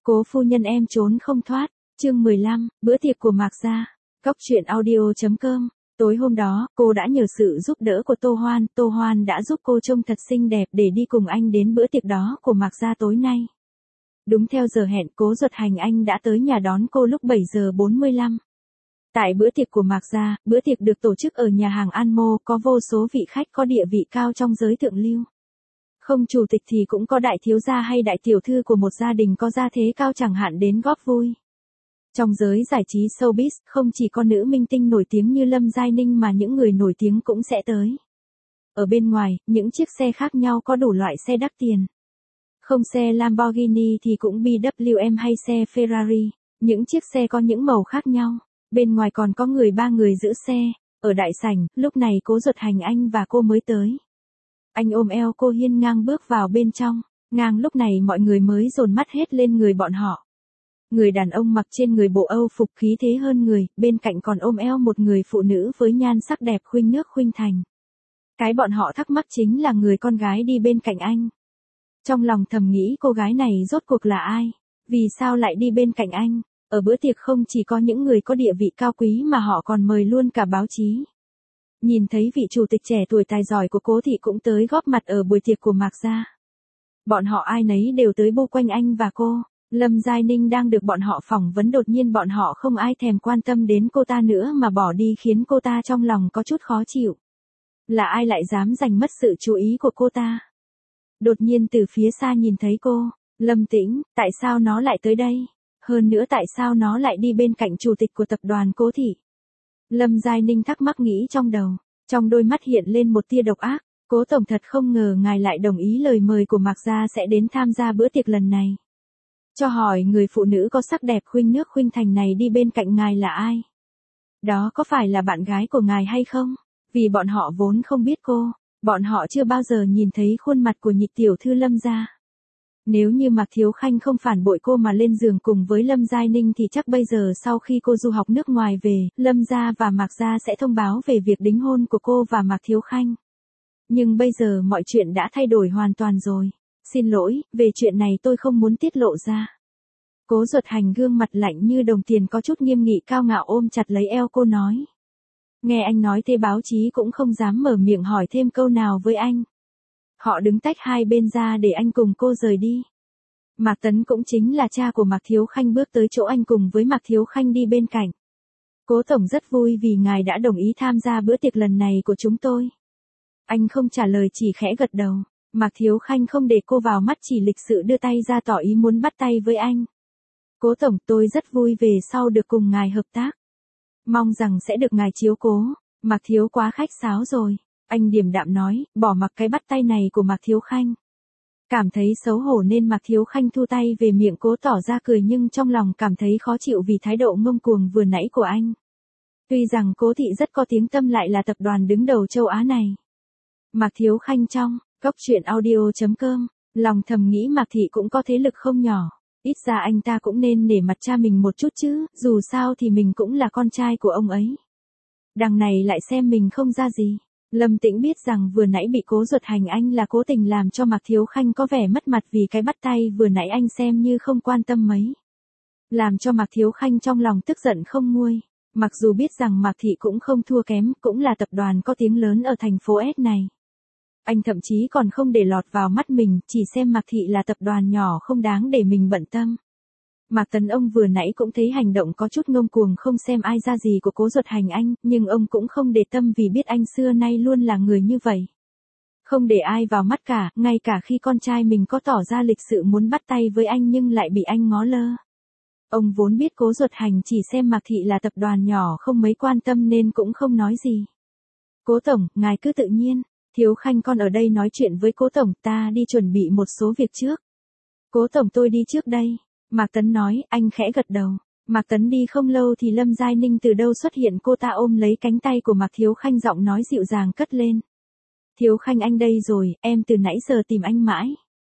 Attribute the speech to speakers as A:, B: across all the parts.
A: Cố phu nhân em trốn không thoát, chương 15, bữa tiệc của Mạc Gia. Cóc truyện audio.com. Tối hôm đó, cô đã nhờ sự giúp đỡ của Tô Hoan đã giúp cô trông thật xinh đẹp để đi cùng anh đến bữa tiệc đó của Mạc Gia tối nay. Đúng theo giờ hẹn, Cố Duật Hành anh đã tới nhà đón cô lúc 7 giờ 45. Tại bữa tiệc của Mạc Gia, bữa tiệc được tổ chức ở nhà hàng An Mô, có vô số vị khách có địa vị cao trong giới thượng lưu. Không chủ tịch thì cũng có đại thiếu gia hay đại tiểu thư của một gia đình có gia thế cao chẳng hạn đến góp vui. Trong giới giải trí showbiz, không chỉ có nữ minh tinh nổi tiếng như Lâm Giai Ninh mà những người nổi tiếng cũng sẽ tới. Ở bên ngoài, những chiếc xe khác nhau có đủ loại xe đắt tiền. Không xe Lamborghini thì cũng BMW hay xe Ferrari, những chiếc xe có những màu khác nhau. Bên ngoài còn có ba người giữ xe. Ở đại sảnh, lúc này Cố Duật Hành anh và cô mới tới. Anh ôm eo cô hiên ngang bước vào bên trong. Ngang lúc này mọi người mới dồn mắt hết lên người bọn họ. Người đàn ông mặc trên người bộ Âu phục khí thế hơn người, bên cạnh còn ôm eo một người phụ nữ với nhan sắc đẹp khuynh nước khuynh thành. Cái bọn họ thắc mắc chính là người con gái đi bên cạnh anh. Trong lòng thầm nghĩ cô gái này rốt cuộc là ai? Vì sao lại đi bên cạnh anh? Ở bữa tiệc không chỉ có những người có địa vị cao quý mà họ còn mời luôn cả báo chí. Nhìn thấy vị chủ tịch trẻ tuổi tài giỏi của Cố thị cũng tới góp mặt ở buổi tiệc của Mạc Gia. Bọn họ ai nấy đều tới bu quanh anh và cô. Lâm Giai Ninh đang được bọn họ phỏng vấn, đột nhiên bọn họ không ai thèm quan tâm đến cô ta nữa mà bỏ đi khiến cô ta trong lòng có chút khó chịu. Là ai lại dám giành mất sự chú ý của cô ta? Đột nhiên từ phía xa nhìn thấy cô, Lâm Tĩnh, tại sao nó lại tới đây? Hơn nữa tại sao nó lại đi bên cạnh chủ tịch của tập đoàn Cố thị? Lâm Giai Ninh thắc mắc nghĩ trong đầu, trong đôi mắt hiện lên một tia độc ác. Cố tổng thật không ngờ ngài lại đồng ý lời mời của Mạc Gia sẽ đến tham gia bữa tiệc lần này. Cho hỏi người phụ nữ có sắc đẹp khuynh nước khuynh thành này đi bên cạnh ngài là ai? Đó có phải là bạn gái của ngài hay không? Vì bọn họ vốn không biết cô, bọn họ chưa bao giờ nhìn thấy khuôn mặt của nhị tiểu thư Lâm gia. Nếu như Mạc Thiếu Khanh không phản bội cô mà lên giường cùng với Lâm Giai Ninh thì chắc bây giờ sau khi cô du học nước ngoài về, Lâm gia và Mạc Gia sẽ thông báo về việc đính hôn của cô và Mạc Thiếu Khanh. Nhưng bây giờ mọi chuyện đã thay đổi hoàn toàn rồi. Xin lỗi, về chuyện này tôi không muốn tiết lộ ra. Cố Duật Hành gương mặt lạnh như đồng tiền có chút nghiêm nghị cao ngạo ôm chặt lấy eo cô nói. Nghe anh nói thế báo chí cũng không dám mở miệng hỏi thêm câu nào với anh. Họ đứng tách hai bên ra để anh cùng cô rời đi. Mạc Tấn cũng chính là cha của Mạc Thiếu Khanh bước tới chỗ anh cùng với Mạc Thiếu Khanh đi bên cạnh. Cố tổng rất vui vì ngài đã đồng ý tham gia bữa tiệc lần này của chúng tôi. Anh không trả lời chỉ khẽ gật đầu. Mạc Thiếu Khanh không để cô vào mắt chỉ lịch sự đưa tay ra tỏ ý muốn bắt tay với anh. Cố tổng, tôi rất vui về sau được cùng ngài hợp tác. Mong rằng sẽ được ngài chiếu cố. Mạc Thiếu quá khách sáo rồi. Anh điềm đạm nói, bỏ mặc cái bắt tay này của Mạc Thiếu Khanh. Cảm thấy xấu hổ nên Mạc Thiếu Khanh thu tay về miệng cố tỏ ra cười nhưng trong lòng cảm thấy khó chịu vì thái độ ngông cuồng vừa nãy của anh. Tuy rằng Cố thị rất có tiếng tăm lại là tập đoàn đứng đầu châu Á này. Mạc Thiếu Khanh trong Cóc truyện audio.com, lòng thầm nghĩ Mạc thị cũng có thế lực không nhỏ, ít ra anh ta cũng nên nể mặt cha mình một chút chứ, dù sao thì mình cũng là con trai của ông ấy. Đằng này lại xem mình không ra gì. Lâm Tĩnh biết rằng vừa nãy bị Cố Duật Hành anh là cố tình làm cho Mạc Thiếu Khanh có vẻ mất mặt vì cái bắt tay vừa nãy anh xem như không quan tâm mấy. Làm cho Mạc Thiếu Khanh trong lòng tức giận không nguôi. Mặc dù biết rằng Mạc thị cũng không thua kém, cũng là tập đoàn có tiếng lớn ở thành phố S này. Anh thậm chí còn không để lọt vào mắt mình, chỉ xem Mạc thị là tập đoàn nhỏ không đáng để mình bận tâm. Mạc Tấn ông vừa nãy cũng thấy hành động có chút ngông cuồng không xem ai ra gì của Cố Duật Hành anh, nhưng ông cũng không để tâm vì biết anh xưa nay luôn là người như vậy. Không để ai vào mắt cả, ngay cả khi con trai mình có tỏ ra lịch sự muốn bắt tay với anh nhưng lại bị anh ngó lơ. Ông vốn biết Cố Duật Hành chỉ xem Mạc thị là tập đoàn nhỏ không mấy quan tâm nên cũng không nói gì. Cố tổng, ngài cứ tự nhiên. Thiếu Khanh con ở đây nói chuyện với Cố tổng, ta đi chuẩn bị một số việc trước. Cố tổng tôi đi trước đây. Mạc Tấn nói, anh khẽ gật đầu. Mạc Tấn đi không lâu thì Lâm Giai Ninh từ đâu xuất hiện, cô ta ôm lấy cánh tay của Mạc Thiếu Khanh giọng nói dịu dàng cất lên. Thiếu Khanh anh đây rồi, em từ nãy giờ tìm anh mãi.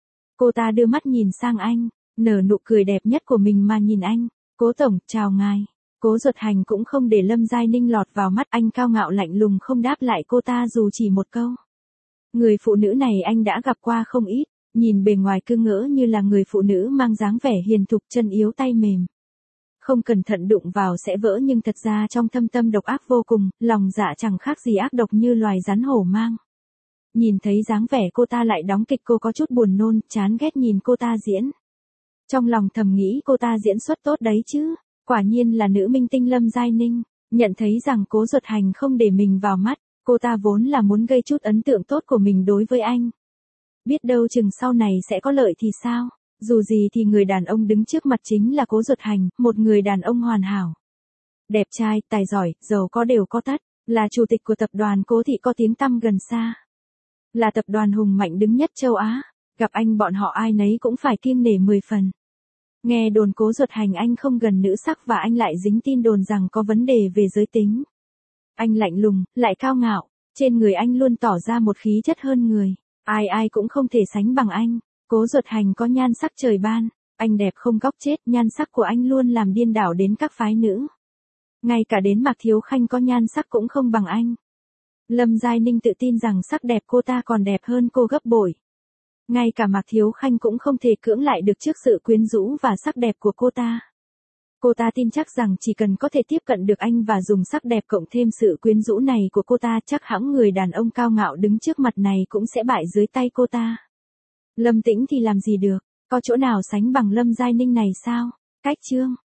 A: Cô ta đưa mắt nhìn sang anh, nở nụ cười đẹp nhất của mình mà nhìn anh. Cố tổng, chào ngài. Cố Duật Hành cũng không để Lâm Giai Ninh lọt vào mắt anh, cao ngạo lạnh lùng không đáp lại cô ta dù chỉ một câu. Người phụ nữ này anh đã gặp qua không ít. Nhìn bề ngoài cứ ngỡ như là người phụ nữ mang dáng vẻ hiền thục, chân yếu tay mềm. Không cẩn thận đụng vào sẽ vỡ, nhưng thật ra trong thâm tâm độc ác vô cùng, lòng dạ chẳng khác gì ác độc như loài rắn hổ mang. Nhìn thấy dáng vẻ cô ta lại đóng kịch, cô có chút buồn nôn, chán ghét nhìn cô ta diễn. Trong lòng thầm nghĩ cô ta diễn xuất tốt đấy chứ, quả nhiên là nữ minh tinh Lâm Giai Ninh. Nhận thấy rằng Cố Duật Hành không để mình vào mắt, cô ta vốn là muốn gây chút ấn tượng tốt của mình đối với anh. Biết đâu chừng sau này sẽ có lợi thì sao, dù gì thì người đàn ông đứng trước mặt chính là Cố Duật Hành, một người đàn ông hoàn hảo. Đẹp trai, tài giỏi, giàu có đều có tất, là chủ tịch của tập đoàn Cố Thị có tiếng tăm gần xa. Là tập đoàn hùng mạnh đứng nhất châu Á, gặp anh bọn họ ai nấy cũng phải kiêng nể 10 phần. Nghe đồn Cố Duật Hành anh không gần nữ sắc và anh lại dính tin đồn rằng có vấn đề về giới tính. Anh lạnh lùng, lại cao ngạo, trên người anh luôn tỏ ra một khí chất hơn người, ai ai cũng không thể sánh bằng anh. Cố Duật Hành có nhan sắc trời ban, anh đẹp không góc chết, nhan sắc của anh luôn làm điên đảo đến các phái nữ. Ngay cả đến Mạc Thiếu Khanh có nhan sắc cũng không bằng anh. Lâm Giai Ninh tự tin rằng sắc đẹp cô ta còn đẹp hơn cô gấp bội. Ngay cả Mạc Thiếu Khanh cũng không thể cưỡng lại được trước sự quyến rũ và sắc đẹp của cô ta. Cô ta tin chắc rằng chỉ cần có thể tiếp cận được anh và dùng sắc đẹp cộng thêm sự quyến rũ này của cô ta, chắc hẳn người đàn ông cao ngạo đứng trước mặt này cũng sẽ bại dưới tay cô ta. Lâm Tĩnh thì làm gì được, có chỗ nào sánh bằng Lâm Giai Ninh này sao? Cách chương